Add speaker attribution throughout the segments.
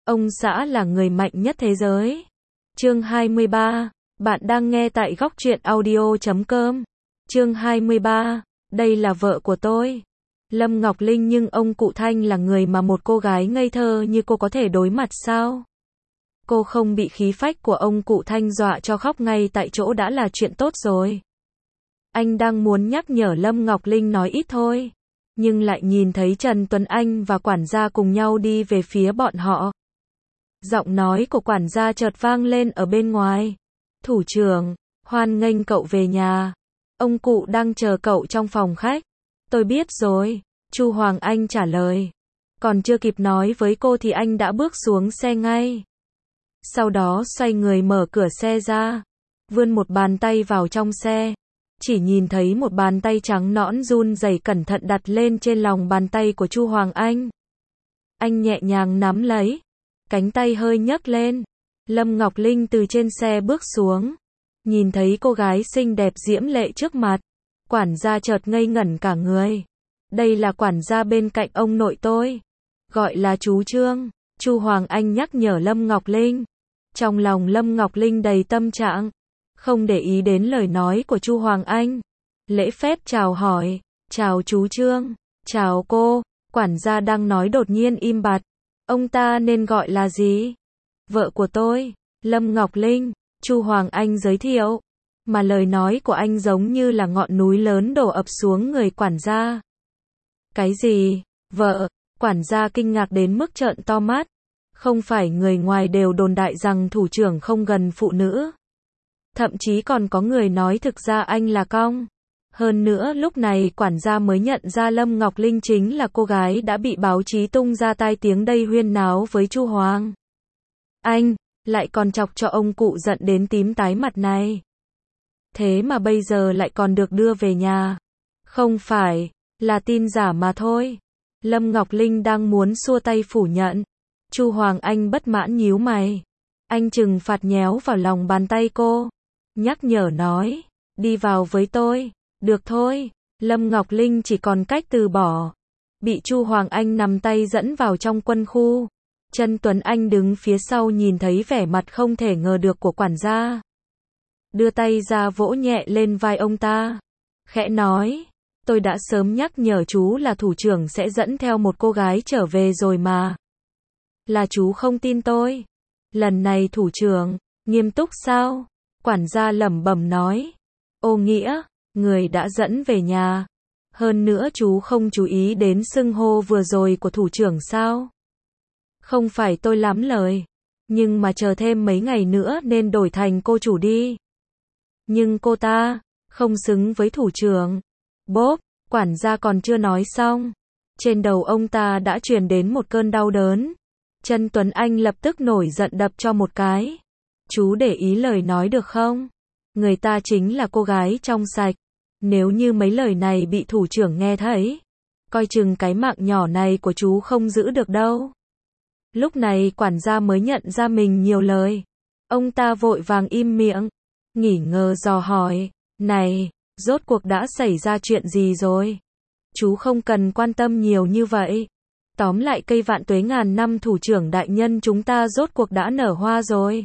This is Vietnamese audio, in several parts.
Speaker 1: Ông xã là người mạnh nhất thế giới. Chương 23. Bạn đang nghe tại góc truyện audio.com. Chương 23. Đây là vợ của tôi. Lâm Ngọc Linh, nhưng ông cụ Thanh là người mà một cô gái ngây thơ như cô có thể đối mặt sao? Cô không bị khí phách của ông cụ Thanh dọa cho khóc ngay tại chỗ đã là chuyện tốt rồi. Anh đang muốn nhắc nhở Lâm Ngọc Linh nói ít thôi, nhưng lại nhìn thấy Trần Tuấn Anh và quản gia cùng nhau đi về phía bọn họ. Giọng nói của quản gia chợt vang lên ở bên ngoài. Thủ trưởng, hoan nghênh cậu về nhà. Ông cụ đang chờ cậu trong phòng khách. Tôi biết rồi, Chu Hoàng Anh trả lời. Còn chưa kịp nói với cô thì anh đã bước xuống xe ngay. Sau đó xoay người mở cửa xe ra, vươn một bàn tay vào trong xe. Chỉ nhìn thấy một bàn tay trắng nõn run rẩy cẩn thận đặt lên trên lòng bàn tay của Chu Hoàng Anh. Anh nhẹ nhàng nắm lấy, cánh tay hơi nhấc lên. Lâm Ngọc Linh từ trên xe bước xuống, nhìn thấy cô gái xinh đẹp diễm lệ trước mặt. Quản gia chợt ngây ngẩn cả người. Đây là quản gia bên cạnh ông nội tôi, gọi là chú Trương. Chu Hoàng Anh nhắc nhở Lâm Ngọc Linh. Trong lòng Lâm Ngọc Linh đầy tâm trạng, không để ý đến lời nói của Chu Hoàng Anh. Lễ phép chào hỏi, chào chú Trương, chào cô. Quản gia đang nói đột nhiên im bặt. Ông ta nên gọi là gì? Vợ của tôi, Lâm Ngọc Linh. Chu Hoàng Anh giới thiệu, mà lời nói của anh giống như là ngọn núi lớn đổ ập xuống người quản gia. Cái gì? Vợ? Quản gia kinh ngạc đến mức trợn to mắt. Không phải người ngoài đều đồn đại rằng thủ trưởng không gần phụ nữ. Thậm chí còn có người nói thực ra anh là cong. Hơn nữa lúc này quản gia mới nhận ra Lâm Ngọc Linh chính là cô gái đã bị báo chí tung ra tai tiếng đây huyên náo với Chu Hoàng Anh, lại còn chọc cho ông cụ giận đến tím tái mặt này. Thế mà bây giờ lại còn được đưa về nhà. Không phải, là tin giả mà thôi. Lâm Ngọc Linh đang muốn xua tay phủ nhận. Chu Hoàng Anh bất mãn nhíu mày. Anh trừng phạt nhéo vào lòng bàn tay cô, nhắc nhở nói, đi vào với tôi. Được thôi. Lâm Ngọc Linh chỉ còn cách từ bỏ. Bị Chu Hoàng Anh nắm tay dẫn vào trong quân khu. Trần Tuấn Anh đứng phía sau nhìn thấy vẻ mặt không thể ngờ được của quản gia. Đưa tay ra vỗ nhẹ lên vai ông ta. Khẽ nói, tôi đã sớm nhắc nhở chú là thủ trưởng sẽ dẫn theo một cô gái trở về rồi mà. Là chú không tin tôi. Lần này thủ trưởng, nghiêm túc sao? Quản gia lẩm bẩm nói. Ô nghĩa, người đã dẫn về nhà. Hơn nữa chú không chú ý đến xưng hô vừa rồi của thủ trưởng sao? Không phải tôi lắm lời, nhưng mà chờ thêm mấy ngày nữa nên đổi thành cô chủ đi. Nhưng cô ta không xứng với thủ trưởng. Bốp, quản gia còn chưa nói xong, trên đầu ông ta đã truyền đến một cơn đau đớn. Trần Tuấn Anh lập tức nổi giận đập cho một cái. Chú để ý lời nói được không? Người ta chính là cô gái trong sạch. Nếu như mấy lời này bị thủ trưởng nghe thấy, coi chừng cái mạng nhỏ này của chú không giữ được đâu. Lúc này quản gia mới nhận ra mình nhiều lời. Ông ta vội vàng im miệng, nghỉ ngờ dò hỏi, này, rốt cuộc đã xảy ra chuyện gì rồi? Chú không cần quan tâm nhiều như vậy. Tóm lại cây vạn tuế ngàn năm thủ trưởng đại nhân chúng ta rốt cuộc đã nở hoa rồi.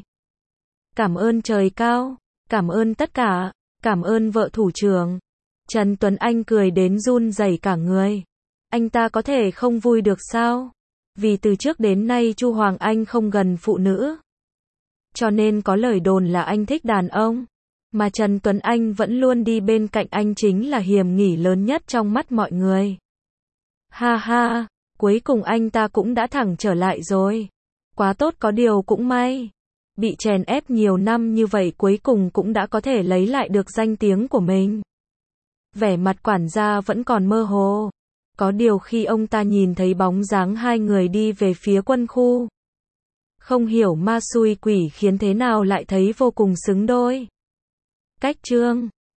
Speaker 1: Cảm ơn trời cao, cảm ơn tất cả, cảm ơn vợ thủ trưởng. Trần Tuấn Anh cười đến run rẩy cả người. Anh ta có thể không vui được sao? Vì từ trước đến nay Chu Hoàng Anh không gần phụ nữ. Cho nên có lời đồn là anh thích đàn ông. Mà Trần Tuấn Anh vẫn luôn đi bên cạnh anh chính là hiểm nghi lớn nhất trong mắt mọi người. Ha ha, cuối cùng anh ta cũng đã thẳng trở lại rồi. Quá tốt, có điều cũng may. Bị chèn ép nhiều năm như vậy cuối cùng cũng đã có thể lấy lại được danh tiếng của mình. Vẻ mặt quản gia vẫn còn mơ hồ. Có điều khi ông ta nhìn thấy bóng dáng hai người đi về phía quân khu, không hiểu ma xui quỷ khiến thế nào lại thấy vô cùng xứng đôi. Cách Trương